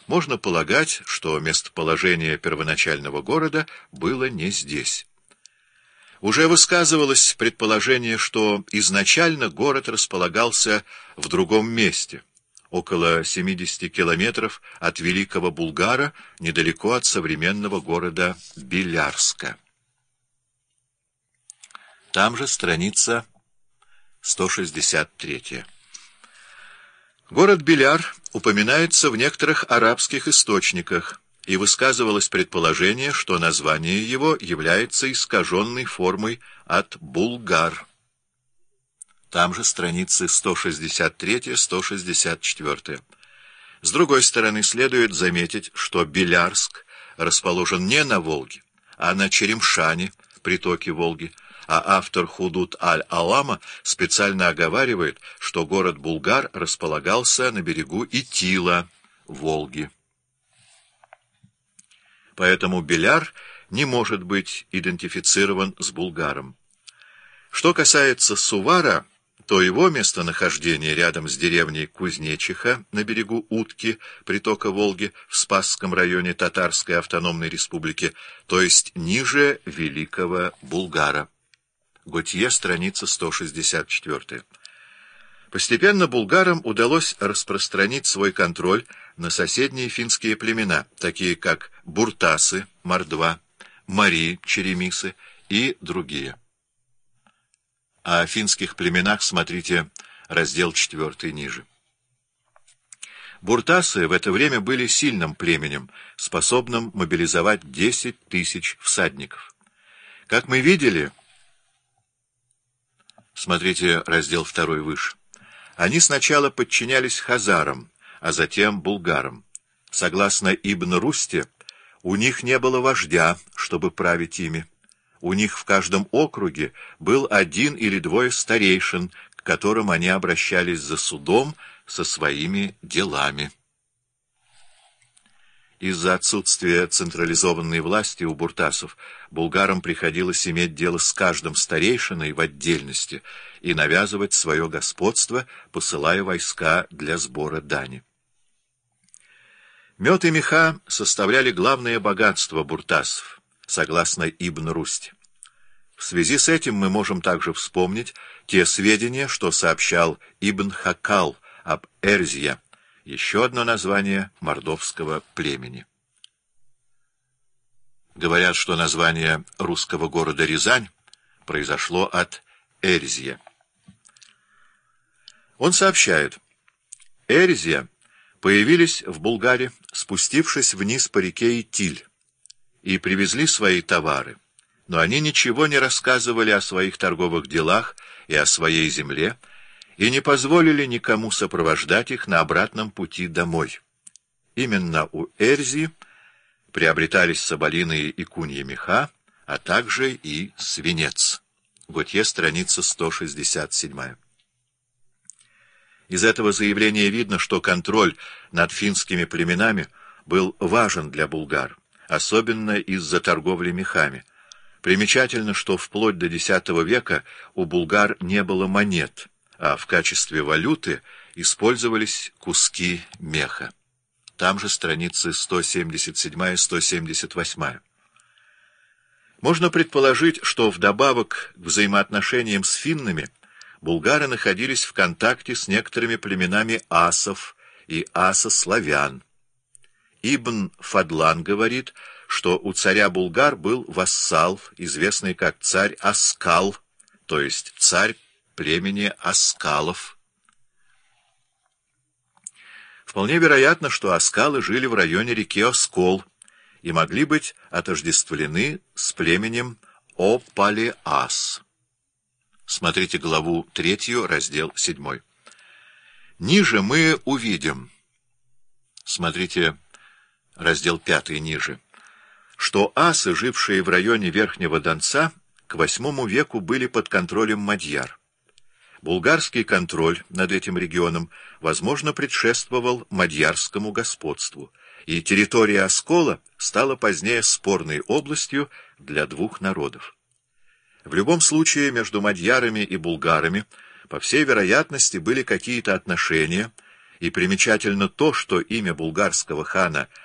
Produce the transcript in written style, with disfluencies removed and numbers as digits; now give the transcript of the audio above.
можно полагать, что местоположение первоначального города было не здесь. Уже высказывалось предположение, что изначально город располагался в другом месте, около 70 километров от Великого Булгара, недалеко от современного города Белярска. Там же страница 163. Город Беляр упоминается в некоторых арабских источниках, и высказывалось предположение, что название его является искаженной формой от Булгар. Там же страницы 163-164. С другой стороны, следует заметить, что Белярск расположен не на Волге, а на Черемшане, притоке Волги, а автор Худут аль-Алама специально оговаривает, что город Булгар располагался на берегу Итила, Волги. Поэтому Беляр не может быть идентифицирован с Булгаром. Что касается Сувара, то его местонахождение рядом с деревней Кузнечиха на берегу Утки, притока Волги, в Спасском районе Татарской автономной республики, то есть ниже Великого Булгара. Готье, страница 164. Постепенно булгарам удалось распространить свой контроль на соседние финские племена, такие как буртасы, мордва, мари, черемисы и другие. О финских племенах смотрите раздел 4 ниже. Буртасы в это время были сильным племенем, способным мобилизовать 10 тысяч всадников. Как мы видели, смотрите раздел 2 выше, они сначала подчинялись хазарам, а затем булгарам. Согласно Ибн Русте, у них не было вождя, чтобы править ими. У них в каждом округе был один или двое старейшин, к которым они обращались за судом со своими делами. Из-за отсутствия централизованной власти у буртасов булгарам приходилось иметь дело с каждым старейшиной в отдельности и навязывать свое господство, посылая войска для сбора дани. Мед и меха составляли главное богатство буртасов, согласно Ибн Русте. В связи с этим мы можем также вспомнить те сведения, что сообщал Ибн Хакал об Эрзия, еще одно название мордовского племени. Говорят, что название русского города Рязань произошло от Эрзия. Он сообщает: Эрзия появились в Булгаре, спустившись вниз по реке Итиль, и привезли свои товары, но они ничего не рассказывали о своих торговых делах и о своей земле, и не позволили никому сопровождать их на обратном пути домой. Именно у Эрзи приобретались соболиные и куньи меха, а также и свинец. Готье, страница 167. Из этого заявления видно, что контроль над финскими племенами был важен для булгар, особенно из-за торговли мехами. Примечательно, что вплоть до X века у булгар не было монет, а в качестве валюты использовались куски меха. Там же страницы 177-178. Можно предположить, что вдобавок к взаимоотношениям с финнами булгары находились в контакте с некоторыми племенами асов и асославян. Ибн Фадлан говорит, что у царя булгар был вассал, известный как царь Аскал, то есть царь племени Аскалов. Вполне вероятно, что аскалы жили в районе реки Оскол и могли быть отождествлены с племенем Опалеас. Смотрите главу 3, раздел 7. Ниже мы увидим, смотрите раздел 5 ниже, что асы, жившие в районе Верхнего Донца, к VIII веку были под контролем мадьяр. Булгарский контроль над этим регионом, возможно, предшествовал мадьярскому господству, и территория Оскола стала позднее спорной областью для двух народов. В любом случае, между мадьярами и булгарами, по всей вероятности, были какие-то отношения, И примечательно то, что имя булгарского хана